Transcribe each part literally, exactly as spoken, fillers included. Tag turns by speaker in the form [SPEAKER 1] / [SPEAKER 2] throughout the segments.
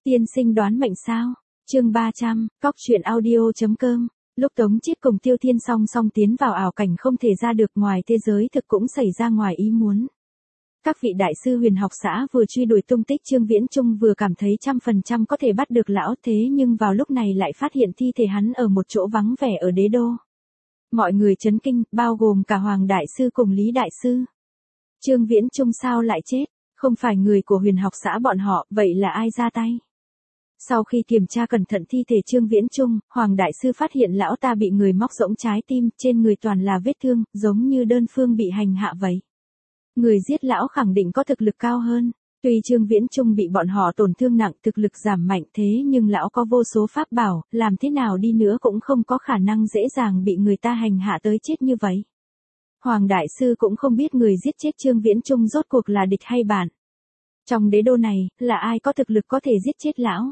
[SPEAKER 1] Tiên sinh đoán mệnh sao? Chương ba trăm, cóc truyện audio.com. Lúc Tống Chiết cùng Tiêu Thiên song song tiến vào ảo cảnh không thể ra được, ngoài thế giới thực cũng xảy ra ngoài ý muốn. Các vị đại sư huyền học xã vừa truy đuổi tung tích Trương Viễn Trung vừa cảm thấy trăm phần trăm có thể bắt được lão, thế nhưng vào lúc này lại phát hiện thi thể hắn ở một chỗ vắng vẻ ở đế đô. Mọi người chấn kinh, bao gồm cả Hoàng đại sư cùng Lý đại sư. Trương Viễn Trung sao lại chết? Không phải người của huyền học xã bọn họ, vậy là ai ra tay? Sau khi kiểm tra cẩn thận thi thể Trương Viễn Trung, Hoàng đại sư phát hiện lão ta bị người móc rỗng trái tim, trên người toàn là vết thương, giống như đơn phương bị hành hạ vậy. Người giết lão khẳng định có thực lực cao hơn. Tuy Trương Viễn Trung bị bọn họ tổn thương nặng, thực lực giảm mạnh, thế nhưng lão có vô số pháp bảo, làm thế nào đi nữa cũng không có khả năng dễ dàng bị người ta hành hạ tới chết như vậy. Hoàng đại sư cũng không biết người giết chết Trương Viễn Trung rốt cuộc là địch hay bạn. Trong đế đô này, là ai có thực lực có thể giết chết lão?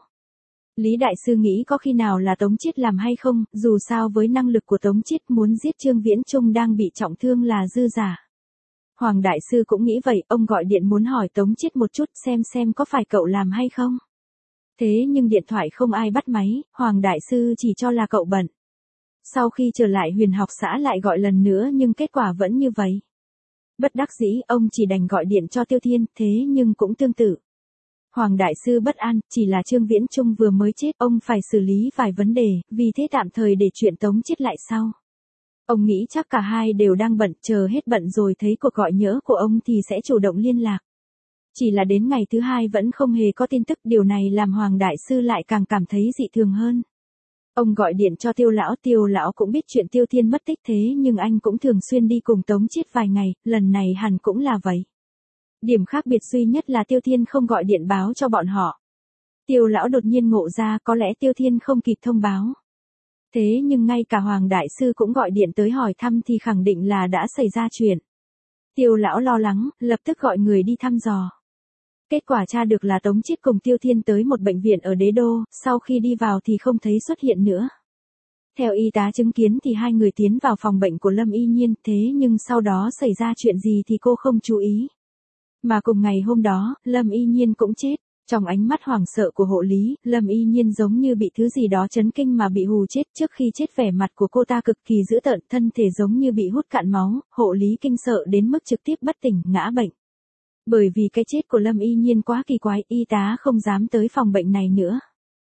[SPEAKER 1] Lý đại sư nghĩ có khi nào là Tống Chiết làm hay không, dù sao với năng lực của Tống Chiết muốn giết Trương Viễn Trung đang bị trọng thương là dư giả. Hoàng đại sư cũng nghĩ vậy, ông gọi điện muốn hỏi Tống Chiết một chút xem xem có phải cậu làm hay không. Thế nhưng điện thoại không ai bắt máy, Hoàng đại sư chỉ cho là cậu bận. Sau khi trở lại huyền học xã lại gọi lần nữa nhưng kết quả vẫn như vậy. Bất đắc dĩ, ông chỉ đành gọi điện cho Tiêu Thiên, thế nhưng cũng tương tự. Hoàng đại sư bất an, chỉ là Trương Viễn Trung vừa mới chết, ông phải xử lý vài vấn đề, vì thế tạm thời để chuyện Tống Chiết lại sau. Ông nghĩ chắc cả hai đều đang bận, chờ hết bận rồi thấy cuộc gọi nhỡ của ông thì sẽ chủ động liên lạc. Chỉ là đến ngày thứ hai vẫn không hề có tin tức, điều này làm Hoàng đại sư lại càng cảm thấy dị thường hơn. Ông gọi điện cho Tiêu lão, Tiêu lão cũng biết chuyện Tiêu Thiên mất tích, thế nhưng anh cũng thường xuyên đi cùng Tống Chiết vài ngày, lần này hẳn cũng là vậy. Điểm khác biệt duy nhất là Tiêu Thiên không gọi điện báo cho bọn họ. Tiêu lão đột nhiên ngộ ra có lẽ Tiêu Thiên không kịp thông báo. Thế nhưng ngay cả Hoàng đại sư cũng gọi điện tới hỏi thăm thì khẳng định là đã xảy ra chuyện. Tiêu lão lo lắng, lập tức gọi người đi thăm dò. Kết quả tra được là Tống Chiết cùng Tiêu Thiên tới một bệnh viện ở đế đô, sau khi đi vào thì không thấy xuất hiện nữa. Theo y tá chứng kiến thì hai người tiến vào phòng bệnh của Lâm Y Nhiên, thế nhưng sau đó xảy ra chuyện gì thì cô không chú ý. Mà cùng ngày hôm đó, Lâm Y Nhiên cũng chết. Trong ánh mắt hoảng sợ của hộ lý, Lâm Y Nhiên giống như bị thứ gì đó chấn kinh mà bị hù chết. Trước khi chết vẻ mặt của cô ta cực kỳ dữ tợn, thân thể giống như bị hút cạn máu, hộ lý kinh sợ đến mức trực tiếp bất tỉnh, ngã bệnh. Bởi vì cái chết của Lâm Y Nhiên quá kỳ quái, y tá không dám tới phòng bệnh này nữa.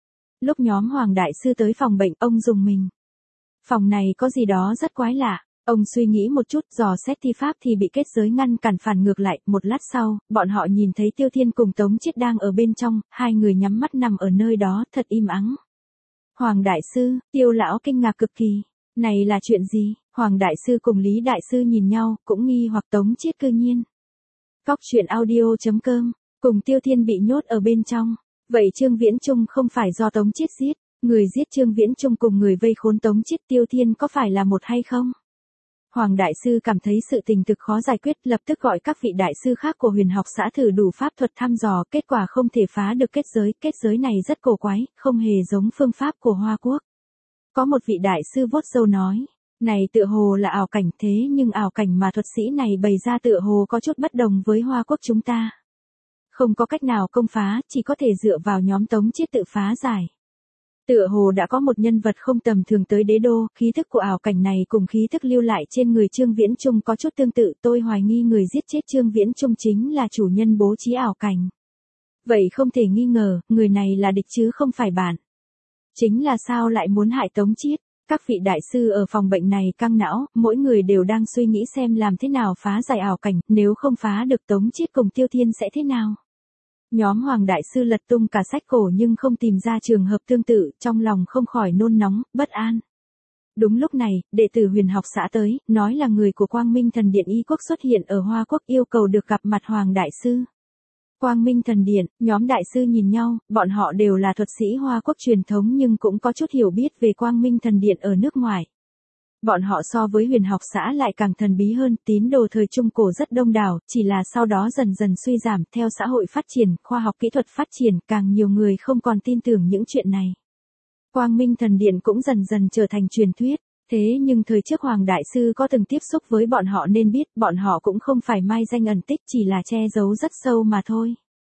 [SPEAKER 1] Lúc nhóm Hoàng đại sư tới phòng bệnh, ông rùng mình. Phòng này có gì đó rất quái lạ. Ông suy nghĩ một chút, dò xét thi pháp thì bị kết giới ngăn cản, phản ngược lại. Một lát sau, bọn họ nhìn thấy Tiêu Thiên cùng Tống Chiết đang ở bên trong, hai người nhắm mắt nằm ở nơi đó, thật im ắng. Hoàng đại sư, Tiêu lão kinh ngạc cực kỳ. Này là chuyện gì? Hoàng đại sư cùng Lý đại sư nhìn nhau, cũng nghi hoặc Tống Chiết cư nhiên. Cóc truyện audio.com, cùng Tiêu Thiên bị nhốt ở bên trong. Vậy Trương Viễn Trung không phải do Tống Chiết giết, người giết Trương Viễn Trung cùng người vây khốn Tống Chiết Tiêu Thiên có phải là một hay không? Hoàng đại sư cảm thấy sự tình thực khó giải quyết, lập tức gọi các vị đại sư khác của huyền học xã thử đủ pháp thuật thăm dò, kết quả không thể phá được kết giới, kết giới này rất cổ quái, không hề giống phương pháp của Hoa Quốc. Có một vị đại sư vuốt râu nói, này tựa hồ là ảo cảnh, thế nhưng ảo cảnh mà thuật sĩ này bày ra tựa hồ có chút bất đồng với Hoa Quốc chúng ta. Không có cách nào công phá, chỉ có thể dựa vào nhóm Tống Chiết tự phá giải. Tựa hồ đã có một nhân vật không tầm thường tới đế đô, khí thức của ảo cảnh này cùng khí thức lưu lại trên người Trương Viễn Trung có chút tương tự, tôi hoài nghi người giết chết Trương Viễn Trung chính là chủ nhân bố trí ảo cảnh. Vậy không thể nghi ngờ, người này là địch chứ không phải bạn. Chính là sao lại muốn hại Tống Chiết? Các vị đại sư ở phòng bệnh này căng não, mỗi người đều đang suy nghĩ xem làm thế nào phá giải ảo cảnh, nếu không phá được Tống Chiết cùng Tiêu Thiên sẽ thế nào? Nhóm Hoàng đại sư lật tung cả sách cổ nhưng không tìm ra trường hợp tương tự, trong lòng không khỏi nôn nóng, bất an. Đúng lúc này, đệ tử huyền học xã tới, nói là người của Quang Minh Thần Điện Y Quốc xuất hiện ở Hoa Quốc, yêu cầu được gặp mặt Hoàng đại sư. Quang Minh Thần Điện, nhóm đại sư nhìn nhau, bọn họ đều là thuật sĩ Hoa Quốc truyền thống nhưng cũng có chút hiểu biết về Quang Minh Thần Điện ở nước ngoài. Bọn họ so với huyền học xã lại càng thần bí hơn, tín đồ thời Trung Cổ rất đông đảo, chỉ là sau đó dần dần suy giảm, theo xã hội phát triển, khoa học kỹ thuật phát triển, càng nhiều người không còn tin tưởng những chuyện này. Quang Minh Thần Điện cũng dần dần trở thành truyền thuyết, thế nhưng thời trước Hoàng đại sư có từng tiếp xúc với bọn họ nên biết, bọn họ cũng không phải mai danh ẩn tích, chỉ là che giấu rất sâu mà thôi.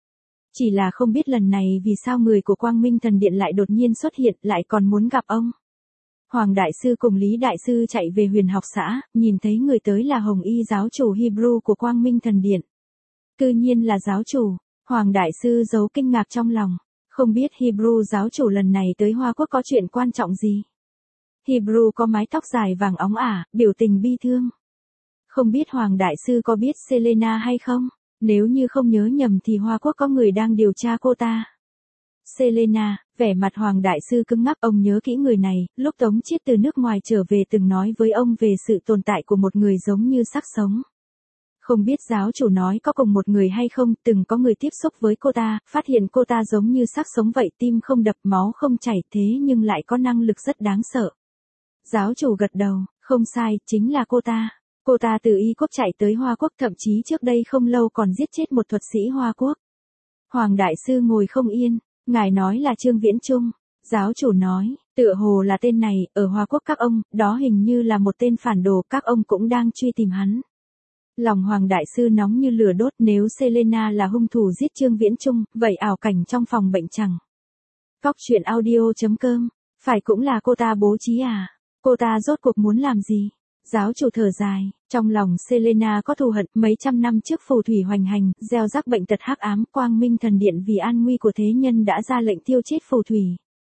[SPEAKER 1] Chỉ là không biết lần này vì sao người của Quang Minh Thần Điện lại đột nhiên xuất hiện, lại còn muốn gặp ông. Hoàng Đại Sư cùng Lý Đại Sư chạy về huyền học xã, nhìn thấy người tới là Hồng Y giáo chủ Hebrew của Quang Minh Thần Điện. Cư nhiên là giáo chủ, Hoàng Đại Sư giấu kinh ngạc trong lòng, không biết Hebrew giáo chủ lần này tới Hoa Quốc có chuyện quan trọng gì. Hebrew có mái tóc dài vàng óng ả, biểu tình bi thương. Không biết Hoàng Đại Sư có biết Selena hay không? Nếu như không nhớ nhầm thì Hoa Quốc có người đang điều tra cô ta. Selena, vẻ mặt Hoàng Đại Sư cứng ngắc, ông nhớ kỹ người này, lúc Tống Chiết từ nước ngoài trở về từng nói với ông về sự tồn tại của một người giống như xác sống. Không biết giáo chủ nói có cùng một người hay không, từng có người tiếp xúc với cô ta, phát hiện cô ta giống như xác sống vậy, tim không đập, máu không chảy, thế nhưng lại có năng lực rất đáng sợ. Giáo chủ gật đầu, không sai, chính là cô ta. Cô ta từ Y Quốc chạy tới Hoa Quốc, thậm chí trước đây không lâu còn giết chết một thuật sĩ Hoa Quốc. Hoàng Đại Sư ngồi không yên, ngài nói là Trương Viễn Trung. Giáo chủ nói, tựa hồ là tên này, ở Hoa Quốc các ông, đó hình như là một tên phản đồ, các ông cũng đang truy tìm hắn. Lòng Hoàng Đại Sư nóng như lửa đốt, nếu Selena là hung thủ giết Trương Viễn Trung, vậy ảo cảnh trong phòng bệnh chẳng. Cóc truyện audio chấm com, phải cũng là cô ta bố trí à? Cô ta rốt cuộc muốn làm gì? Giáo chủ thở dài, trong lòng Selena có thù hận, mấy trăm năm trước phù thủy hoành hành, gieo rắc bệnh tật hắc ám, Quang Minh Thần Điện vì an nguy của thế nhân đã ra lệnh tiêu chết phù thủy.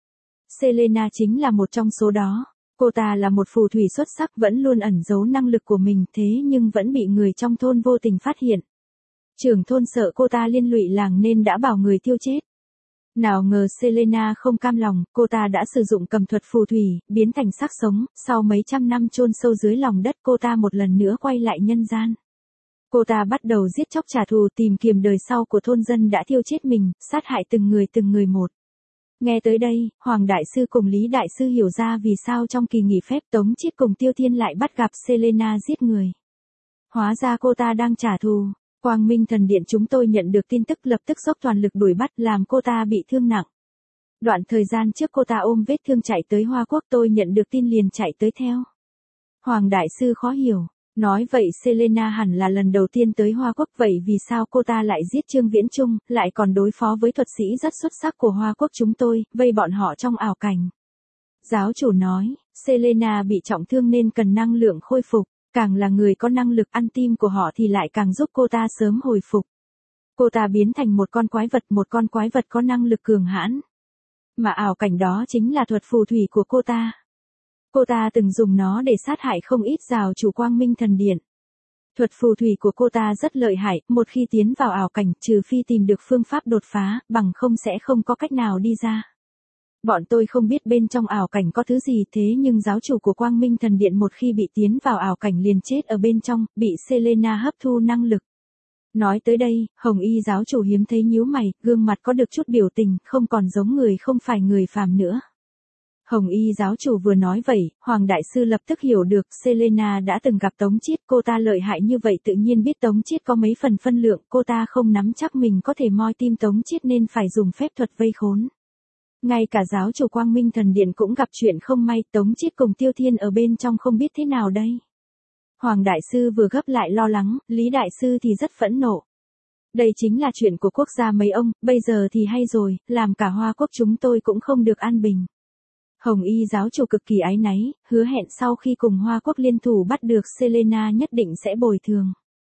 [SPEAKER 1] Selena chính là một trong số đó. Cô ta là một phù thủy xuất sắc, vẫn luôn ẩn giấu năng lực của mình, thế nhưng vẫn bị người trong thôn vô tình phát hiện. Trưởng thôn sợ cô ta liên lụy làng nên đã bảo người tiêu chết. Nào ngờ Selena không cam lòng, cô ta đã sử dụng cầm thuật phù thủy, biến thành xác sống, sau mấy trăm năm chôn sâu dưới lòng đất cô ta một lần nữa quay lại nhân gian. Cô ta bắt đầu giết chóc trả thù, tìm kiếm đời sau của thôn dân đã thiêu chết mình, sát hại từng người từng người một. Nghe tới đây, Hoàng Đại Sư cùng Lý Đại Sư hiểu ra vì sao trong kỳ nghỉ phép Tống Chiết cùng Tiêu Thiên lại bắt gặp Selena giết người. Hóa ra cô ta đang trả thù. Quang Minh Thần Điện chúng tôi nhận được tin tức lập tức dốc toàn lực đuổi bắt, làm cô ta bị thương nặng. Đoạn thời gian trước cô ta ôm vết thương chạy tới Hoa Quốc, tôi nhận được tin liền chạy tới theo. Hoàng Đại Sư khó hiểu, nói vậy Selena hẳn là lần đầu tiên tới Hoa Quốc, vậy vì sao cô ta lại giết Trương Viễn Trung, lại còn đối phó với thuật sĩ rất xuất sắc của Hoa Quốc chúng tôi, vây bọn họ trong ảo cảnh. Giáo chủ nói, Selena bị trọng thương nên cần năng lượng khôi phục. Càng là người có năng lực ăn tim của họ thì lại càng giúp cô ta sớm hồi phục. Cô ta biến thành một con quái vật, một con quái vật có năng lực cường hãn. Mà ảo cảnh đó chính là thuật phù thủy của cô ta. Cô ta từng dùng nó để sát hại không ít giáo chủ Quang Minh Thần Điện. Thuật phù thủy của cô ta rất lợi hại, một khi tiến vào ảo cảnh, trừ phi tìm được phương pháp đột phá, bằng không sẽ không có cách nào đi ra. Bọn tôi không biết bên trong ảo cảnh có thứ gì, thế nhưng giáo chủ của Quang Minh Thần Điện một khi bị tiến vào ảo cảnh liền chết ở bên trong, bị Selena hấp thu năng lực. Nói tới đây, Hồng Y giáo chủ hiếm thấy nhíu mày, gương mặt có được chút biểu tình, không còn giống người không phải người phàm nữa. Hồng Y giáo chủ vừa nói vậy, Hoàng Đại Sư lập tức hiểu được, Selena đã từng gặp Tống Chiết, cô ta lợi hại như vậy tự nhiên biết Tống Chiết có mấy phần phân lượng, cô ta không nắm chắc mình có thể moi tim Tống Chiết nên phải dùng phép thuật vây khốn. Ngay cả giáo chủ Quang Minh Thần Điện cũng gặp chuyện không may, Tống Chiết cùng Tiêu Thiên ở bên trong không biết thế nào đây. Hoàng Đại Sư vừa gấp lại lo lắng, Lý Đại Sư thì rất phẫn nộ. Đây chính là chuyện của quốc gia mấy ông, bây giờ thì hay rồi, làm cả Hoa Quốc chúng tôi cũng không được an bình. Hồng Y giáo chủ cực kỳ áy náy, hứa hẹn sau khi cùng Hoa Quốc liên thủ bắt được Selena nhất định sẽ bồi thường.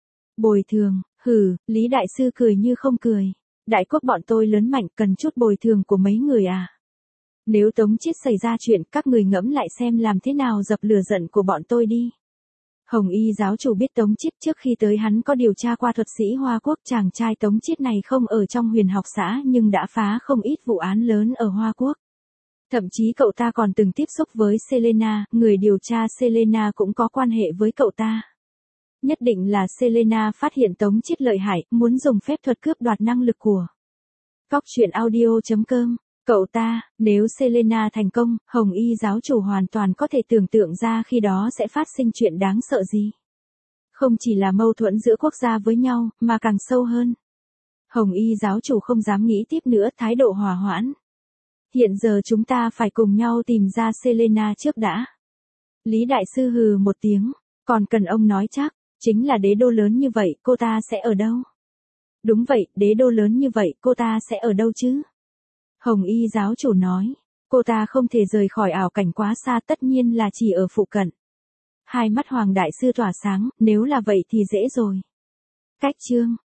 [SPEAKER 1] Bồi thường, hừ, Lý Đại Sư cười như không cười. Đại quốc bọn tôi lớn mạnh, cần chút bồi thường của mấy người à. Nếu Tống Chiết xảy ra chuyện, các người ngẫm lại xem làm thế nào dập lửa giận của bọn tôi đi. Hồng Y giáo chủ biết Tống Chiết, trước khi tới hắn có điều tra qua thuật sĩ Hoa Quốc, chàng trai Tống Chiết này không ở trong huyền học xã nhưng đã phá không ít vụ án lớn ở Hoa Quốc. Thậm chí cậu ta còn từng tiếp xúc với Selena, người điều tra Selena cũng có quan hệ với cậu ta. Nhất định là Selena phát hiện Tống Chiết lợi hại, muốn dùng phép thuật cướp đoạt năng lực của. Cóc truyện audio chấm com, cậu ta, nếu Selena thành công, Hồng Y giáo chủ hoàn toàn có thể tưởng tượng ra khi đó sẽ phát sinh chuyện đáng sợ gì. Không chỉ là mâu thuẫn giữa quốc gia với nhau, mà càng sâu hơn. Hồng Y giáo chủ không dám nghĩ tiếp nữa, thái độ hòa hoãn. Hiện giờ chúng ta phải cùng nhau tìm ra Selena trước đã. Lý Đại Sư hừ một tiếng, còn cần ông nói chắc, chính là đế đô lớn như vậy, cô ta sẽ ở đâu? Đúng vậy, đế đô lớn như vậy, cô ta sẽ ở đâu chứ? Hồng y giáo chủ nói, cô ta không thể rời khỏi ảo cảnh quá xa, tất nhiên là chỉ ở phụ cận. Hai mắt Hoàng đại sư tỏa sáng, nếu là vậy thì dễ rồi. Cách chương